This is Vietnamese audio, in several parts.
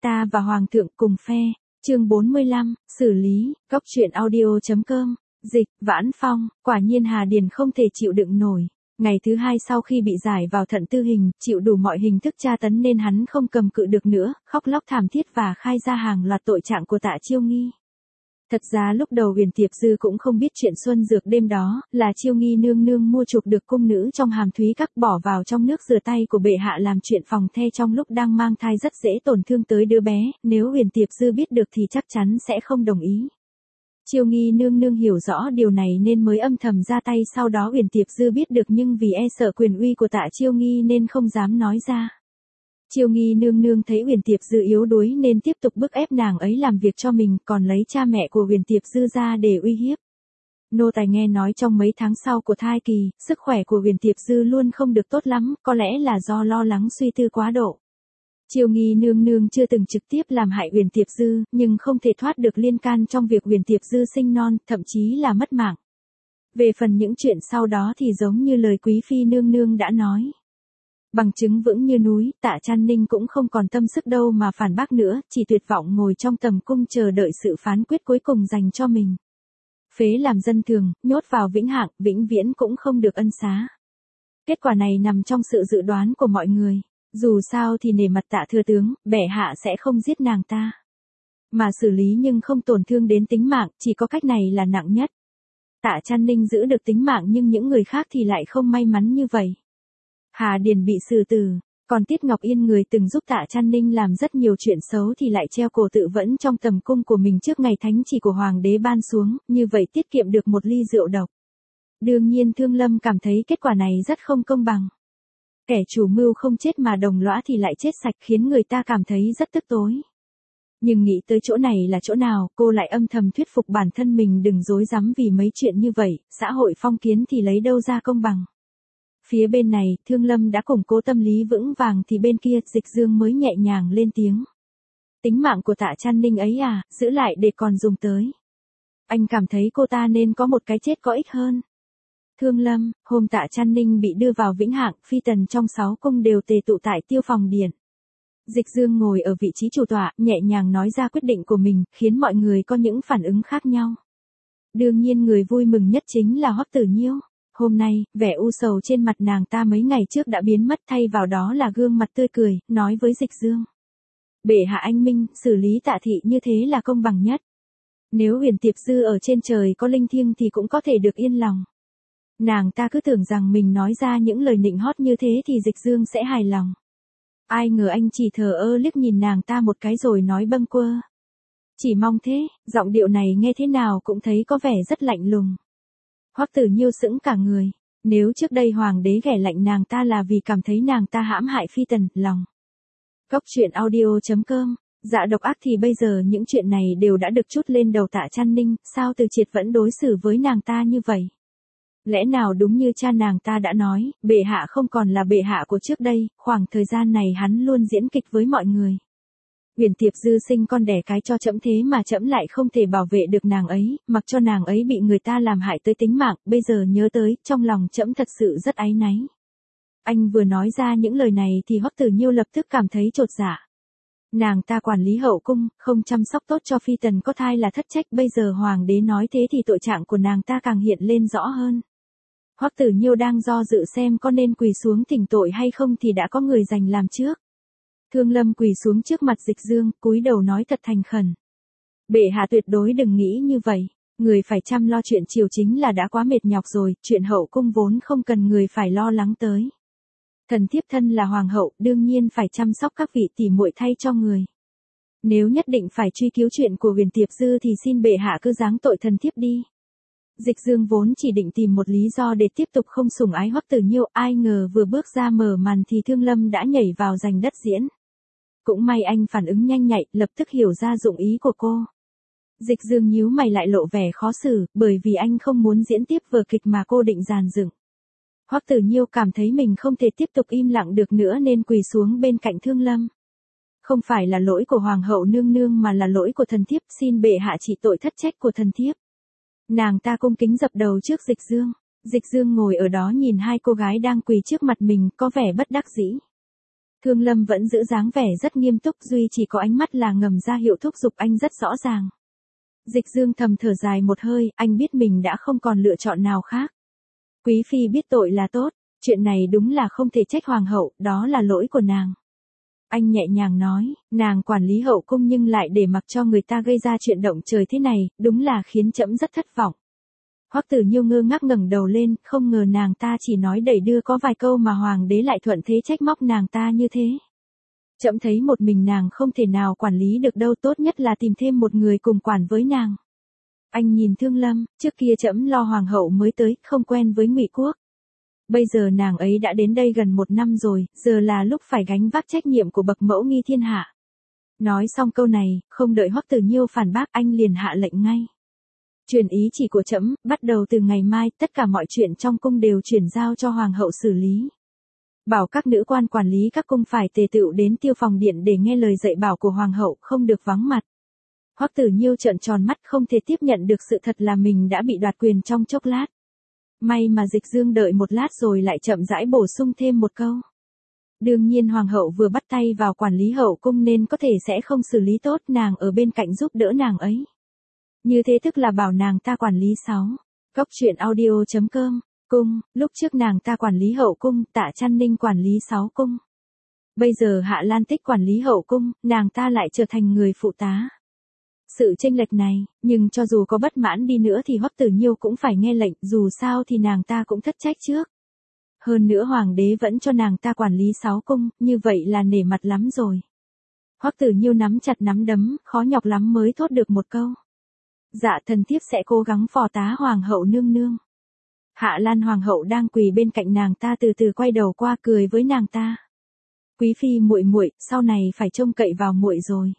Ta và Hoàng thượng cùng phe. Chương 45, xử lý, góc truyện audio.com, dịch, Vãn Phong, quả nhiên Hà Điền không thể chịu đựng nổi. Ngày thứ hai sau khi bị giải vào thận tư hình, chịu đủ mọi hình thức tra tấn nên hắn không cầm cự được nữa, khóc lóc thảm thiết và khai ra hàng loạt tội trạng của Tạ Chiêu Nghi. Thật ra lúc đầu Huyền Tiệp Dư cũng không biết chuyện xuân dược đêm đó, là Chiêu Nghi nương nương mua chuộc được cung nữ trong Hàm Thúy Các bỏ vào trong nước rửa tay của bệ hạ làm chuyện phòng the trong lúc đang mang thai rất dễ tổn thương tới đứa bé, nếu Huyền Tiệp Dư biết được thì chắc chắn sẽ không đồng ý. Chiêu Nghi nương nương hiểu rõ điều này nên mới âm thầm ra tay, sau đó Huyền Tiệp Dư biết được nhưng vì e sợ quyền uy của Tạ Chiêu Nghi nên không dám nói ra. Chiêu Nghi nương nương thấy Huyền Tiệp Dư yếu đuối nên tiếp tục bức ép nàng ấy làm việc cho mình, còn lấy cha mẹ của Huyền Tiệp Dư ra để uy hiếp. Nô tài nghe nói trong mấy tháng sau của thai kỳ, sức khỏe của Huyền Tiệp Dư luôn không được tốt lắm, có lẽ là do lo lắng suy tư quá độ. Chiêu Nghi nương nương chưa từng trực tiếp làm hại Huyền Tiệp Dư, nhưng không thể thoát được liên can trong việc Huyền Tiệp Dư sinh non, thậm chí là mất mạng. Về phần những chuyện sau đó thì giống như lời quý phi nương nương đã nói. Bằng chứng vững như núi, Tạ Trăn Ninh cũng không còn tâm sức đâu mà phản bác nữa, chỉ tuyệt vọng ngồi trong tầm cung chờ đợi sự phán quyết cuối cùng dành cho mình. Phế làm dân thường, nhốt vào vĩnh hạng, vĩnh viễn cũng không được ân xá. Kết quả này nằm trong sự dự đoán của mọi người. Dù sao thì nể mặt Tạ thừa tướng, bệ hạ sẽ không giết nàng ta. Mà xử lý nhưng không tổn thương đến tính mạng, chỉ có cách này là nặng nhất. Tạ Trăn Ninh giữ được tính mạng nhưng những người khác thì lại không may mắn như vậy. Hà Điền bị xử tử, còn Tiết Ngọc Yên người từng giúp Tạ Trăn Ninh làm rất nhiều chuyện xấu thì lại treo cổ tự vẫn trong tầm cung của mình trước ngày thánh chỉ của Hoàng đế ban xuống, như vậy tiết kiệm được một ly rượu độc. Đương nhiên Thương Lâm cảm thấy kết quả này rất không công bằng. Kẻ chủ mưu không chết mà đồng lõa thì lại chết sạch khiến người ta cảm thấy rất tức tối. Nhưng nghĩ tới chỗ này là chỗ nào, cô lại âm thầm thuyết phục bản thân mình đừng dối rắm vì mấy chuyện như vậy, xã hội phong kiến thì lấy đâu ra công bằng. Phía bên này, Thương Lâm đã củng cố tâm lý vững vàng thì bên kia, Dịch Dương mới nhẹ nhàng lên tiếng. Tính mạng của Tạ Trăn Ninh ấy à, giữ lại để còn dùng tới. Anh cảm thấy cô ta nên có một cái chết có ích hơn. Thương Lâm, hôm Tạ Trăn Ninh bị đưa vào vĩnh hạng, phi tần trong 6 cung đều tề tụ tại Tiêu Phòng Điện. Dịch Dương ngồi ở vị trí chủ tọa, nhẹ nhàng nói ra quyết định của mình, khiến mọi người có những phản ứng khác nhau. Đương nhiên người vui mừng nhất chính là Hoắc Tử Nhiêu. Hôm nay, vẻ u sầu trên mặt nàng ta mấy ngày trước đã biến mất, thay vào đó là gương mặt tươi cười, nói với Dịch Dương. Bệ hạ anh minh, xử lý Tạ thị như thế là công bằng nhất. Nếu Huyền Tiệp Dư ở trên trời có linh thiêng thì cũng có thể được yên lòng. Nàng ta cứ tưởng rằng mình nói ra những lời nịnh hót như thế thì Dịch Dương sẽ hài lòng. Ai ngờ anh chỉ thờ ơ liếc nhìn nàng ta một cái rồi nói bâng quơ. Chỉ mong thế, giọng điệu này nghe thế nào cũng thấy có vẻ rất lạnh lùng. Hoắc Tử Nhiêu sững cả người, nếu trước đây Hoàng đế ghẻ lạnh nàng ta là vì cảm thấy nàng ta hãm hại phi tần, lòng. Góc truyện audio.com, dạ độc ác thì bây giờ những chuyện này đều đã được trút lên đầu Tạ Trăn Ninh, sao Từ Triệt vẫn đối xử với nàng ta như vậy? Lẽ nào đúng như cha nàng ta đã nói, bệ hạ không còn là bệ hạ của trước đây, khoảng thời gian này hắn luôn diễn kịch với mọi người. Huyền Tiệp Dư sinh con đẻ cái cho trẫm thế mà trẫm lại không thể bảo vệ được nàng ấy, mặc cho nàng ấy bị người ta làm hại tới tính mạng, bây giờ nhớ tới, trong lòng trẫm thật sự rất áy náy. Anh vừa nói ra những lời này thì Hoắc Tử Nhiêu lập tức cảm thấy chột dạ. Nàng ta quản lý hậu cung, không chăm sóc tốt cho phi tần có thai là thất trách, bây giờ Hoàng đế nói thế thì tội trạng của nàng ta càng hiện lên rõ hơn. Hoắc Tử Nhiêu đang do dự xem có nên quỳ xuống thỉnh tội hay không thì đã có người giành làm trước. Thương Lâm quỳ xuống trước mặt Dịch Dương, cúi đầu nói thật thành khẩn. Bệ hạ tuyệt đối đừng nghĩ như vậy, người phải chăm lo chuyện triều chính là đã quá mệt nhọc rồi, chuyện hậu cung vốn không cần người phải lo lắng tới. Thần thiếp thân là hoàng hậu, đương nhiên phải chăm sóc các vị tỉ muội thay cho người. Nếu nhất định phải truy cứu chuyện của Huyền Tiệp Dư thì xin bệ hạ cứ giáng tội thần thiếp đi. Dịch Dương vốn chỉ định tìm một lý do để tiếp tục không sủng ái Hoắc Tử Nhiêu, ai ngờ vừa bước ra mở màn thì Thương Lâm đã nhảy vào giành đất diễn. Cũng may anh phản ứng nhanh nhạy, lập tức hiểu ra dụng ý của cô. Dịch Dương nhíu mày lại lộ vẻ khó xử, bởi vì anh không muốn diễn tiếp vở kịch mà cô định dàn dựng. Hoắc Tử Nhiêu cảm thấy mình không thể tiếp tục im lặng được nữa nên quỳ xuống bên cạnh Thương Lâm. Không phải là lỗi của Hoàng hậu nương nương mà là lỗi của thần thiếp, xin bệ hạ trị tội thất trách của thần thiếp. Nàng ta cung kính dập đầu trước Dịch Dương. Dịch Dương ngồi ở đó nhìn hai cô gái đang quỳ trước mặt mình, có vẻ bất đắc dĩ. Thương Lâm vẫn giữ dáng vẻ rất nghiêm túc, duy chỉ có ánh mắt là ngầm ra hiệu thúc giục anh rất rõ ràng. Dịch Dương thầm thở dài một hơi, anh biết mình đã không còn lựa chọn nào khác. Quý phi biết tội là tốt, chuyện này đúng là không thể trách hoàng hậu, đó là lỗi của nàng. Anh nhẹ nhàng nói, nàng quản lý hậu cung nhưng lại để mặc cho người ta gây ra chuyện động trời thế này, đúng là khiến trẫm rất thất vọng. Hoắc Tử Nhiêu ngơ ngác ngẩng đầu lên, không ngờ nàng ta chỉ nói đẩy đưa có vài câu mà hoàng đế lại thuận thế trách móc nàng ta như thế. Trẫm thấy một mình nàng không thể nào quản lý được đâu, tốt nhất là tìm thêm một người cùng quản với nàng. Anh nhìn Thương Lâm, trước kia trẫm lo hoàng hậu mới tới, không quen với Ngụy Quốc. Bây giờ nàng ấy đã đến đây gần 1 năm rồi, giờ là lúc phải gánh vác trách nhiệm của bậc mẫu nghi thiên hạ. Nói xong câu này, không đợi Hoắc Tử Nhiêu phản bác, anh liền hạ lệnh ngay. Truyền ý chỉ của trẫm, bắt đầu từ ngày mai, tất cả mọi chuyện trong cung đều chuyển giao cho hoàng hậu xử lý. Bảo các nữ quan quản lý các cung phải tề tựu đến Tiêu Phòng Điện để nghe lời dạy bảo của hoàng hậu, không được vắng mặt. Hoắc Tử Nhiêu trợn tròn mắt, không thể tiếp nhận được sự thật là mình đã bị đoạt quyền trong chốc lát. May mà Dịch Dương đợi một lát rồi lại chậm rãi bổ sung thêm một câu. Đương nhiên hoàng hậu vừa bắt tay vào quản lý hậu cung nên có thể sẽ không xử lý tốt, nàng ở bên cạnh giúp đỡ nàng ấy. Như thế tức là bảo nàng ta quản lý 6. Cốc truyện audio.com, cung, lúc trước nàng ta quản lý hậu cung, Tạ Trăn Ninh quản lý 6 cung. Bây giờ Hạ Lan Tích quản lý hậu cung, nàng ta lại trở thành người phụ tá. Sự chênh lệch này, nhưng cho dù có bất mãn đi nữa thì Hoắc Tử Nhiêu cũng phải nghe lệnh, dù sao thì nàng ta cũng thất trách trước. Hơn nữa hoàng đế vẫn cho nàng ta quản lý 6 cung, như vậy là nể mặt lắm rồi. Hoắc Tử Nhiêu nắm chặt nắm đấm, khó nhọc lắm mới thốt được một câu. Dạ thần thiếp sẽ cố gắng phò tá hoàng hậu nương nương. Hạ Lan hoàng hậu đang quỳ bên cạnh nàng ta từ từ quay đầu qua cười với nàng ta. Quý phi muội muội, sau này phải trông cậy vào muội rồi.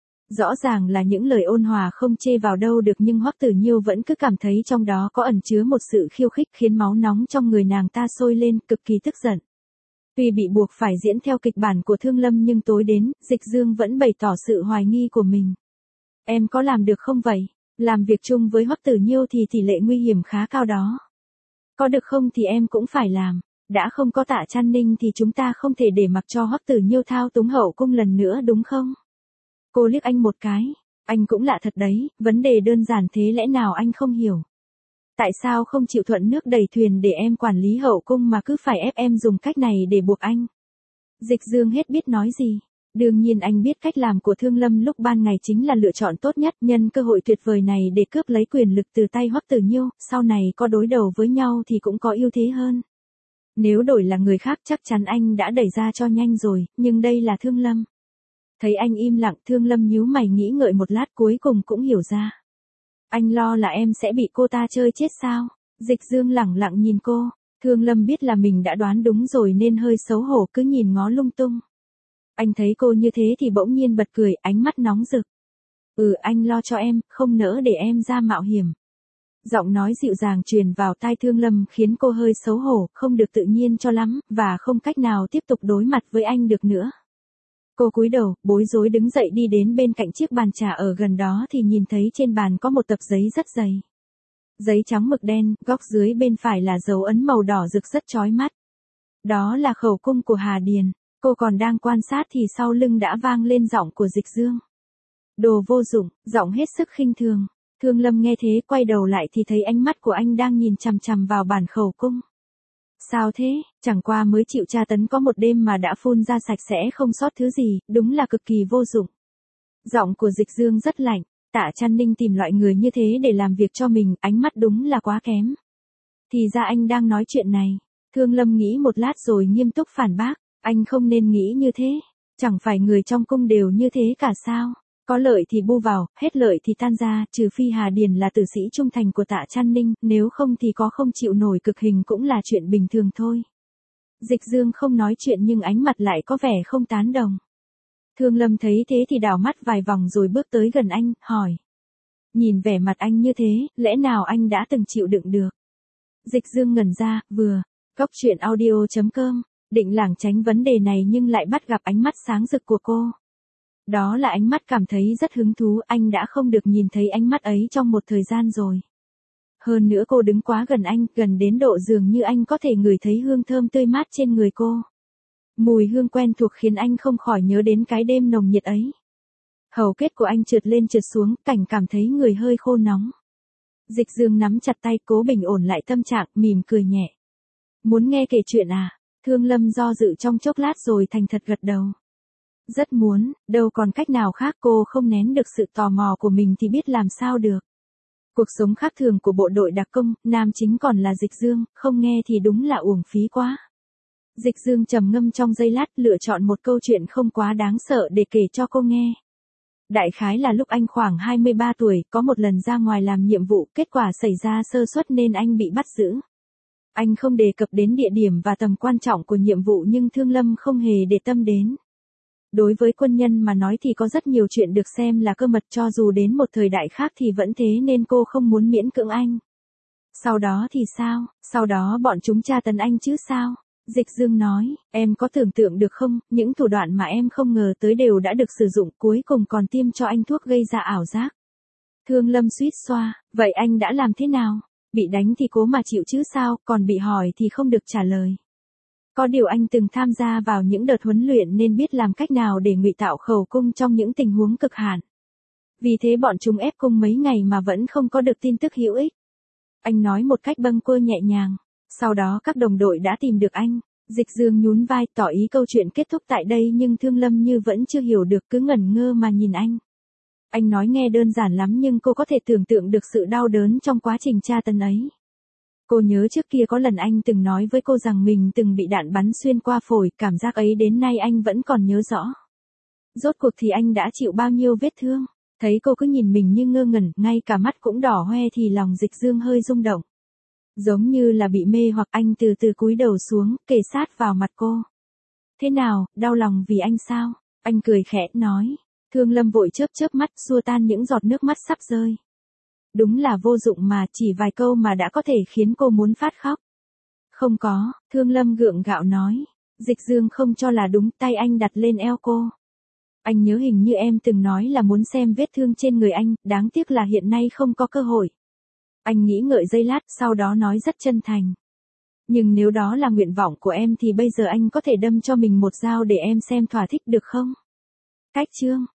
Rõ ràng là những lời ôn hòa không chê vào đâu được, nhưng Hoắc Tử Nhiêu vẫn cứ cảm thấy trong đó có ẩn chứa một sự khiêu khích khiến máu nóng trong người nàng ta sôi lên, cực kỳ tức giận. Tuy bị buộc phải diễn theo kịch bản của Thương Lâm nhưng tối đến, Dịch Dương vẫn bày tỏ sự hoài nghi của mình. Em có làm được không vậy? Làm việc chung với Hoắc Tử Nhiêu thì tỷ lệ nguy hiểm khá cao đó. Có được không thì em cũng phải làm. Đã không có Tạ Trăn Ninh thì chúng ta không thể để mặc cho Hoắc Tử Nhiêu thao túng hậu cung lần nữa đúng không? Cô liếc anh một cái. Anh cũng lạ thật đấy, vấn đề đơn giản thế lẽ nào anh không hiểu? Tại sao không chịu thuận nước đẩy thuyền để em quản lý hậu cung mà cứ phải ép em dùng cách này để buộc anh? Dịch Dương hết biết nói gì. Đương nhiên anh biết cách làm của Thương Lâm lúc ban ngày chính là lựa chọn tốt nhất, nhân cơ hội tuyệt vời này để cướp lấy quyền lực từ tay Hoắc Tử Nhiêu, sau này có đối đầu với nhau thì cũng có ưu thế hơn. Nếu đổi là người khác chắc chắn anh đã đẩy ra cho nhanh rồi, nhưng đây là Thương Lâm. Thấy anh im lặng, Thương Lâm nhíu mày nghĩ ngợi một lát cuối cùng cũng hiểu ra. Anh lo là em sẽ bị cô ta chơi chết sao? Dịch Dương lẳng lặng nhìn cô. Thương Lâm biết là mình đã đoán đúng rồi nên hơi xấu hổ cứ nhìn ngó lung tung. Anh thấy cô như thế thì bỗng nhiên bật cười, ánh mắt nóng rực. Anh lo cho em, không nỡ để em ra mạo hiểm. Giọng nói dịu dàng truyền vào tai Thương Lâm khiến cô hơi xấu hổ, không được tự nhiên cho lắm, và không cách nào tiếp tục đối mặt với anh được nữa. Cô cúi đầu, bối rối đứng dậy đi đến bên cạnh chiếc bàn trà ở gần đó thì nhìn thấy trên bàn có một tập giấy rất dày. Giấy trắng mực đen, góc dưới bên phải là dấu ấn màu đỏ rực rất chói mắt. Đó là khẩu cung của Hà Điền. Cô còn đang quan sát thì sau lưng đã vang lên giọng của Dịch Dương. Đồ vô dụng, giọng hết sức khinh thường. Thương Lâm nghe thế quay đầu lại thì thấy ánh mắt của anh đang nhìn chằm chằm vào bản khẩu cung. Sao thế, chẳng qua mới chịu tra tấn có một đêm mà đã phun ra sạch sẽ không sót thứ gì, đúng là cực kỳ vô dụng. Giọng của Dịch Dương rất lạnh, Tạ Trăn Ninh tìm loại người như thế để làm việc cho mình, ánh mắt đúng là quá kém. Thì ra anh đang nói chuyện này. Thương Lâm nghĩ một lát rồi nghiêm túc phản bác. Anh không nên nghĩ như thế, chẳng phải người trong cung đều như thế cả sao? Có lợi thì bu vào, hết lợi thì tan ra, trừ phi Hà Điền là tử sĩ trung thành của Tạ Trăn Ninh, nếu không thì có không chịu nổi cực hình cũng là chuyện bình thường thôi. Dịch Dương không nói chuyện nhưng ánh mặt lại có vẻ không tán đồng. Thương Lâm thấy thế thì đảo mắt vài vòng rồi bước tới gần anh, hỏi. Nhìn vẻ mặt anh như thế, lẽ nào anh đã từng chịu đựng được? Dịch Dương ngẩn ra, Cốc truyện audio.com. Định lảng tránh vấn đề này nhưng lại bắt gặp ánh mắt sáng rực của cô. Đó là ánh mắt cảm thấy rất hứng thú, anh đã không được nhìn thấy ánh mắt ấy trong một thời gian rồi. Hơn nữa cô đứng quá gần anh, gần đến độ dường như anh có thể ngửi thấy hương thơm tươi mát trên người cô. Mùi hương quen thuộc khiến anh không khỏi nhớ đến cái đêm nồng nhiệt ấy. Hầu kết của anh trượt lên trượt xuống, cảnh cảm thấy người hơi khô nóng. Dịch Dương nắm chặt tay cố bình ổn lại tâm trạng, mỉm cười nhẹ. Muốn nghe kể chuyện à? Thương Lâm do dự trong chốc lát rồi thành thật gật đầu. Rất muốn, đâu còn cách nào khác, cô không nén được sự tò mò của mình thì biết làm sao được. Cuộc sống khác thường của bộ đội đặc công, nam chính còn là Dịch Dương, không nghe thì đúng là uổng phí quá. Dịch Dương trầm ngâm trong giây lát, lựa chọn một câu chuyện không quá đáng sợ để kể cho cô nghe. Đại khái là lúc anh khoảng 23 tuổi, có một lần ra ngoài làm nhiệm vụ, kết quả xảy ra sơ suất nên anh bị bắt giữ. Anh không đề cập đến địa điểm và tầm quan trọng của nhiệm vụ nhưng Thương Lâm không hề để tâm đến. Đối với quân nhân mà nói thì có rất nhiều chuyện được xem là cơ mật, cho dù đến một thời đại khác thì vẫn thế, nên cô không muốn miễn cưỡng anh. Sau đó thì sao? Sau đó bọn chúng tra tấn anh chứ sao? Dịch Dương nói, em có tưởng tượng được không, những thủ đoạn mà em không ngờ tới đều đã được sử dụng, cuối cùng còn tiêm cho anh thuốc gây ra ảo giác. Thương Lâm suýt xoa, vậy anh đã làm thế nào? Bị đánh thì cố mà chịu chứ sao, còn bị hỏi thì không được trả lời. Có điều anh từng tham gia vào những đợt huấn luyện nên biết làm cách nào để ngụy tạo khẩu cung trong những tình huống cực hạn. Vì thế bọn chúng ép cung mấy ngày mà vẫn không có được tin tức hữu ích. Anh nói một cách bâng quơ nhẹ nhàng. Sau đó các đồng đội đã tìm được anh. Dịch Dương nhún vai tỏ ý câu chuyện kết thúc tại đây, nhưng Thương Lâm như vẫn chưa hiểu được, cứ ngẩn ngơ mà nhìn anh. Anh nói nghe đơn giản lắm nhưng cô có thể tưởng tượng được sự đau đớn trong quá trình tra tấn ấy. Cô nhớ trước kia có lần anh từng nói với cô rằng mình từng bị đạn bắn xuyên qua phổi, cảm giác ấy đến nay anh vẫn còn nhớ rõ. Rốt cuộc thì anh đã chịu bao nhiêu vết thương? Thấy cô cứ nhìn mình như ngơ ngẩn, ngay cả mắt cũng đỏ hoe thì lòng Dịch Dương hơi rung động. Giống như là bị mê hoặc, anh từ từ cúi đầu xuống, kề sát vào mặt cô. Thế nào, đau lòng vì anh sao? Anh cười khẽ, nói. Thương Lâm vội chớp chớp mắt, xua tan những giọt nước mắt sắp rơi. Đúng là vô dụng mà, chỉ vài câu mà đã có thể khiến cô muốn phát khóc. Không có, Thương Lâm gượng gạo nói. Dịch Dương không cho là đúng, tay anh đặt lên eo cô. Anh nhớ hình như em từng nói là muốn xem vết thương trên người anh, đáng tiếc là hiện nay không có cơ hội. Anh nghĩ ngợi giây lát, sau đó nói rất chân thành. Nhưng nếu đó là nguyện vọng của em thì bây giờ anh có thể đâm cho mình một dao để em xem thỏa thích được không? Cách chương